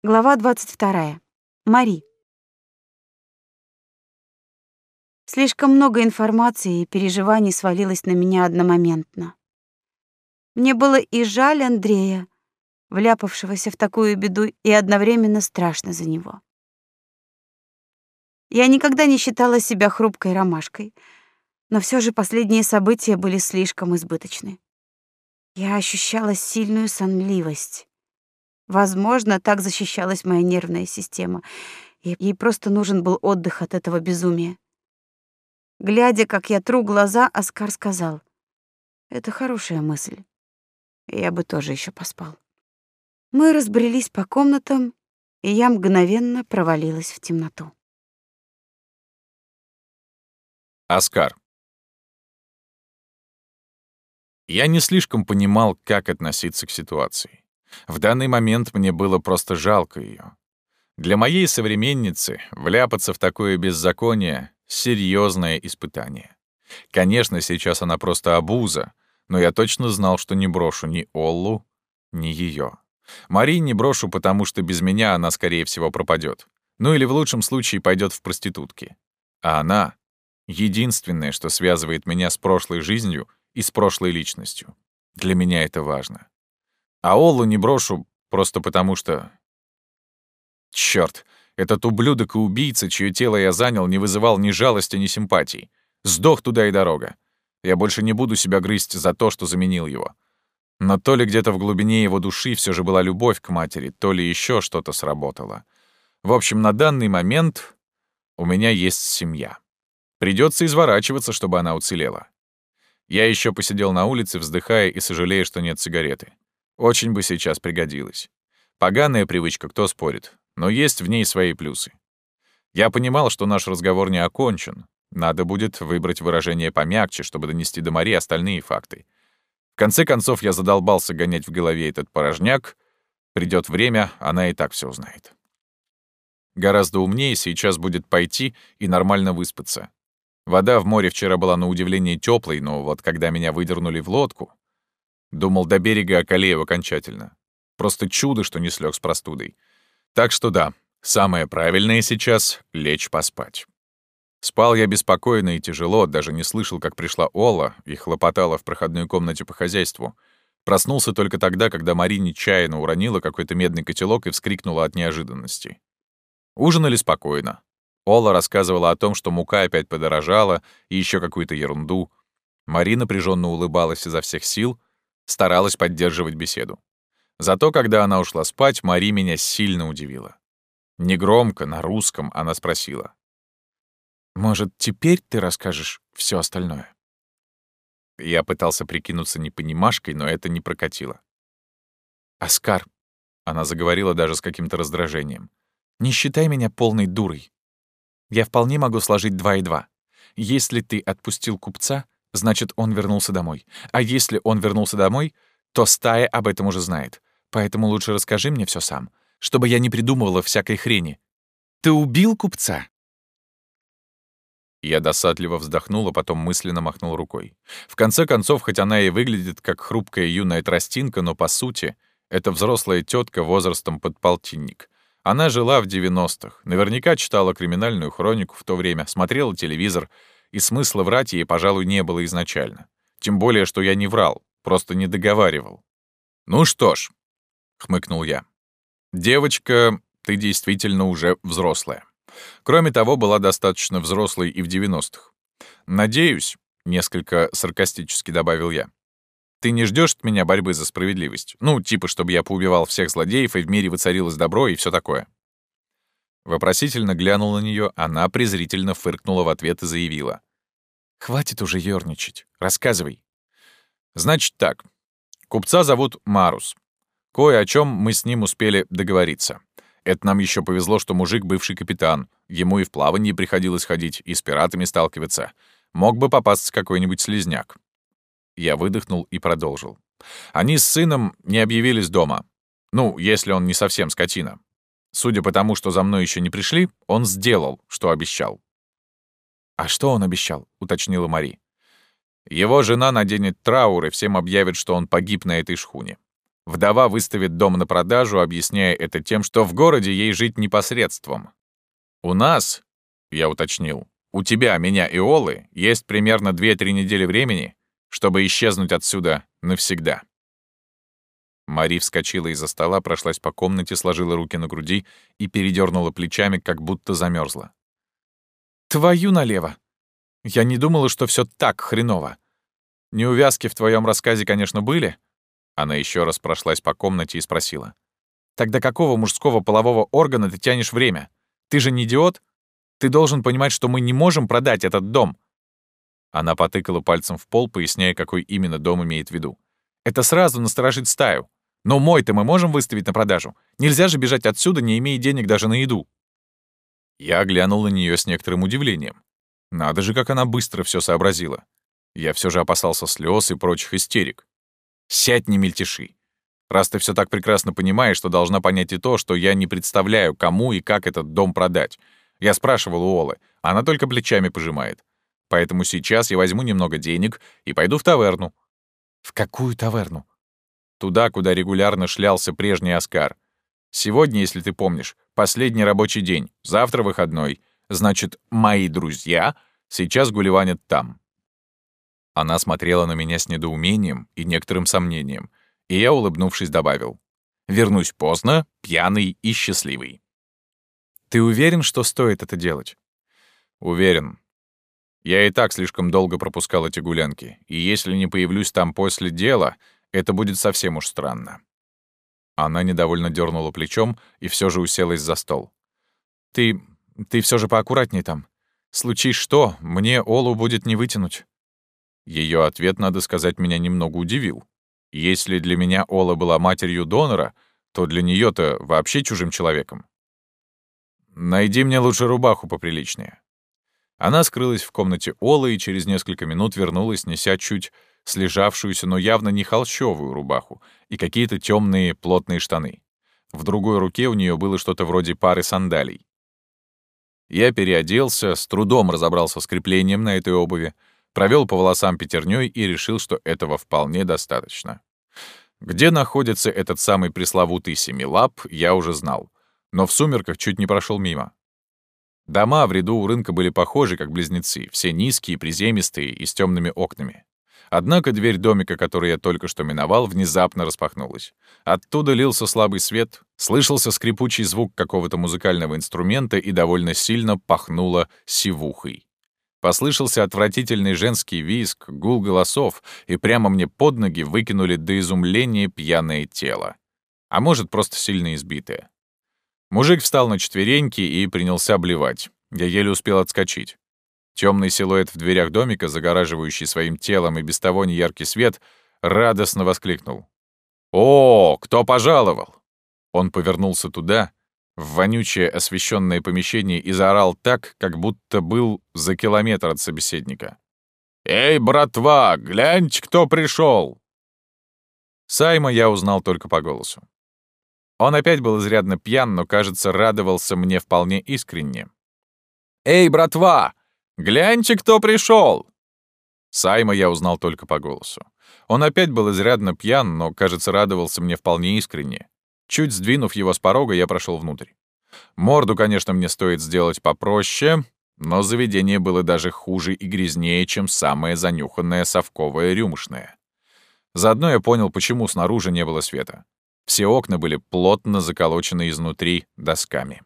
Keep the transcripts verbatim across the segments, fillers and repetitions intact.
Глава двадцать вторая. Мари. Слишком много информации и переживаний свалилось на меня одномоментно. Мне было и жаль Андрея, вляпавшегося в такую беду, и одновременно страшно за него. Я никогда не считала себя хрупкой ромашкой, но все же последние события были слишком избыточны. Я ощущала сильную сонливость. Возможно, так защищалась моя нервная система, и ей просто нужен был отдых от этого безумия. Глядя, как я тру глаза, Оскар сказал: «Это хорошая мысль. Я бы тоже еще поспал». Мы разбрелись по комнатам, и я мгновенно провалилась в темноту. Оскар. Я не слишком понимал, как относиться к ситуации. В данный момент мне было просто жалко ее. Для моей современницы вляпаться в такое беззаконие — серьезное испытание. Конечно, сейчас она просто обуза, но я точно знал, что не брошу ни Оллу, ни ее. Мари не брошу, потому что без меня она, скорее всего, пропадет. Ну или в лучшем случае пойдет в проститутки. А она — единственное, что связывает меня с прошлой жизнью и с прошлой личностью. Для меня это важно. А Оллу не брошу просто потому что... Чёрт, этот ублюдок и убийца, чье тело я занял, не вызывал ни жалости, ни симпатий. Сдох туда и дорога. Я больше не буду себя грызть за то, что заменил его. Но то ли где-то в глубине его души все же была любовь к матери, то ли еще что-то сработало. В общем, на данный момент у меня есть семья. Придется изворачиваться, чтобы она уцелела. Я еще посидел на улице, вздыхая и сожалея, что нет сигареты. Очень бы сейчас пригодилась. Поганая привычка, кто спорит, но есть в ней свои плюсы. Я понимал, что наш разговор не окончен. Надо будет выбрать выражение помягче, чтобы донести до Мари остальные факты. В конце концов, я задолбался гонять в голове этот порожняк. Придет время, она и так все узнает. Гораздо умнее сейчас будет пойти и нормально выспаться. Вода в море вчера была на удивление теплой, но вот когда меня выдернули в лодку, думал, до берега околею окончательно. Просто чудо, что не слег с простудой. Так что да, самое правильное сейчас — лечь поспать. Спал я беспокойно и тяжело, даже не слышал, как пришла Ола и хлопотала в проходной комнате по хозяйству. Проснулся только тогда, когда Мари нечаянно уронила какой-то медный котелок и вскрикнула от неожиданности. Ужинали спокойно. Ола рассказывала о том, что мука опять подорожала, и еще какую-то ерунду. Мари напряженно улыбалась изо всех сил, старалась поддерживать беседу. Зато, когда она ушла спать, Мари меня сильно удивила. Негромко, на русском, она спросила: «Может, теперь ты расскажешь все остальное?» Я пытался прикинуться непонимашкой, но это не прокатило. «Оскар», — она заговорила даже с каким-то раздражением, — «не считай меня полной дурой. Я вполне могу сложить два и два. Если ты отпустил купца, значит, он вернулся домой. А если он вернулся домой, то стая об этом уже знает. Поэтому лучше расскажи мне все сам, чтобы я не придумывала всякой хрени. Ты убил купца?» Я досадливо вздохнул, а потом мысленно махнул рукой. В конце концов, хоть она и выглядит как хрупкая юная тростинка, но, по сути, это взрослая тетка возрастом под полтинник. Она жила в девяностых, наверняка читала криминальную хронику в то время, смотрела телевизор, и смысла врать ей, пожалуй, не было изначально. Тем более, что я не врал, просто не договаривал. «Ну что ж», — хмыкнул я, — «девочка, ты действительно уже взрослая. Кроме того, была достаточно взрослой и в девяностых. Надеюсь, — несколько саркастически добавил я, — ты не ждешь от меня борьбы за справедливость? Ну, типа, чтобы я поубивал всех злодеев, и в мире воцарилось добро, и все такое». Вопросительно глянул на нее, она презрительно фыркнула в ответ и заявила: «Хватит уже ёрничать. Рассказывай». «Значит так. Купца зовут Марус. Кое о чем мы с ним успели договориться. Это нам еще повезло, что мужик бывший капитан. Ему и в плаванье приходилось ходить, и с пиратами сталкиваться. Мог бы попасться какой-нибудь слизняк». Я выдохнул и продолжил. Они с сыном не объявились дома. Ну, если он не совсем скотина. Судя по тому, что за мной еще не пришли, он сделал, что обещал. «А что он обещал?» — уточнила Мари. «Его жена наденет траур, и всем объявит, что он погиб на этой шхуне. Вдова выставит дом на продажу, объясняя это тем, что в городе ей жить непосредством. У нас, я уточнил, у тебя, меня и Олы есть примерно две-три недели времени, чтобы исчезнуть отсюда навсегда. Мари вскочила из-за стола, прошлась по комнате, сложила руки на груди и передернула плечами, как будто замерзла. «Твою налево! Я не думала, что все так хреново. Неувязки в твоем рассказе, конечно, были?» Она еще раз прошлась по комнате и спросила. «Тогда какого мужского полового органа ты тянешь время? Ты же не идиот? Ты должен понимать, что мы не можем продать этот дом». Она потыкала пальцем в пол, поясняя, какой именно дом имеет в виду. «Это сразу насторожит стаю. Но мой-то мы можем выставить на продажу. Нельзя же бежать отсюда, не имея денег даже на еду». Я глянул на нее с некоторым удивлением. Надо же, как она быстро все сообразила. Я все же опасался слез и прочих истерик. «Сядь, не мельтеши. Раз ты все так прекрасно понимаешь, то должна понять и то, что я не представляю, кому и как этот дом продать. Я спрашивал у Олы, она только плечами пожимает. Поэтому сейчас я возьму немного денег и пойду в таверну». «В какую таверну?» «Туда, куда регулярно шлялся прежний Оскар. Сегодня, если ты помнишь, последний рабочий день, завтра выходной. Значит, мои друзья сейчас гулеванят там». Она смотрела на меня с недоумением и некоторым сомнением, и я, улыбнувшись, добавил: «Вернусь поздно, пьяный и счастливый». «Ты уверен, что стоит это делать?» «Уверен. Я и так слишком долго пропускал эти гулянки, и если не появлюсь там после дела, это будет совсем уж странно». Она недовольно дернула плечом и все же уселась за стол. «Ты... ты все же поаккуратней там. Случись что, мне Олу будет не вытянуть». Ее ответ, надо сказать, меня немного удивил. Если для меня Ола была матерью донора, то для нее-то вообще чужим человеком. «Найди мне лучше рубаху поприличнее». Она скрылась в комнате Олы и через несколько минут вернулась, неся чуть слежавшуюся, но явно не холщовую рубаху и какие-то темные плотные штаны. В другой руке у нее было что-то вроде пары сандалий. Я переоделся, с трудом разобрался с креплением на этой обуви, провел по волосам пятерней и решил, что этого вполне достаточно. Где находится этот самый пресловутый Семилап, я уже знал, но в сумерках чуть не прошел мимо. Дома в ряду у рынка были похожи, как близнецы, все низкие, приземистые и с темными окнами. Однако дверь домика, который я только что миновал, внезапно распахнулась. Оттуда лился слабый свет, слышался скрипучий звук какого-то музыкального инструмента и довольно сильно пахнуло сивухой. Послышался отвратительный женский визг, гул голосов, и прямо мне под ноги выкинули до изумления пьяное тело. А может, просто сильно избитое. Мужик встал на четвереньки и принялся блевать. Я еле успел отскочить. Темный силуэт в дверях домика, загораживающий своим телом и без того неяркий свет, радостно воскликнул: «О, кто пожаловал?» Он повернулся туда, в вонючее освещенное помещение, и заорал так, как будто был за километр от собеседника. «Эй, братва, гляньте, кто пришел!» Сайма я узнал только по голосу. Он опять был изрядно пьян, но, кажется, радовался мне вполне искренне. «Эй, братва, гляньте, кто пришел!» Сайма я узнал только по голосу. Он опять был изрядно пьян, но, кажется, радовался мне вполне искренне. Чуть сдвинув его с порога, я прошел внутрь. Морду, конечно, мне стоит сделать попроще, но заведение было даже хуже и грязнее, чем самое занюханное совковое рюмошное. Заодно я понял, почему снаружи не было света. Все окна были плотно заколочены изнутри досками.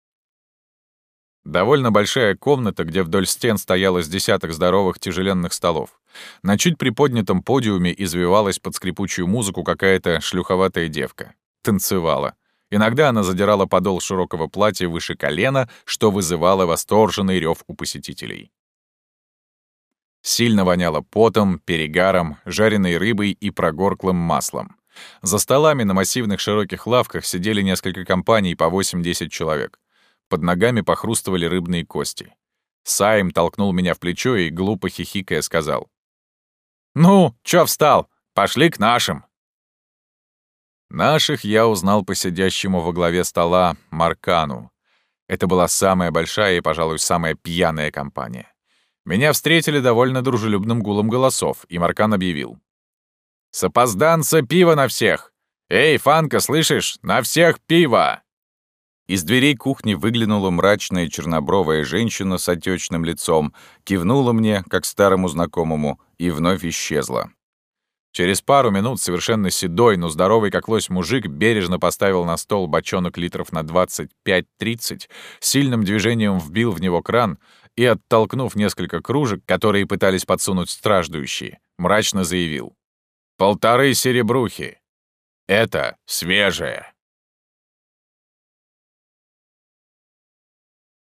Довольно большая комната, где вдоль стен стояло с десяток здоровых тяжеленных столов. На чуть приподнятом подиуме извивалась под скрипучую музыку какая-то шлюховатая девка. Танцевала. Иногда она задирала подол широкого платья выше колена, что вызывало восторженный рев у посетителей. Сильно воняло потом, перегаром, жареной рыбой и прогорклым маслом. За столами на массивных широких лавках сидели несколько компаний по восемь-десять человек. Под ногами похрустывали рыбные кости. Сайм толкнул меня в плечо и, глупо хихикая, сказал: «Ну, чё встал? Пошли к нашим!» Наших я узнал по сидящему во главе стола Маркану. Это была самая большая и, пожалуй, самая пьяная компания. Меня встретили довольно дружелюбным гулом голосов, и Маркан объявил: «Сопозданца, пиво на всех! «Эй, Фанка, слышишь? На всех пиво!» Из дверей кухни выглянула мрачная чернобровая женщина с отечным лицом, кивнула мне, как старому знакомому, и вновь исчезла. Через пару минут совершенно седой, но здоровый как лось мужик бережно поставил на стол бочонок литров на двадцать пять тридцать, сильным движением вбил в него кран и, оттолкнув несколько кружек, которые пытались подсунуть страждущие, мрачно заявил: «Полторы серебрухи. Это свежее».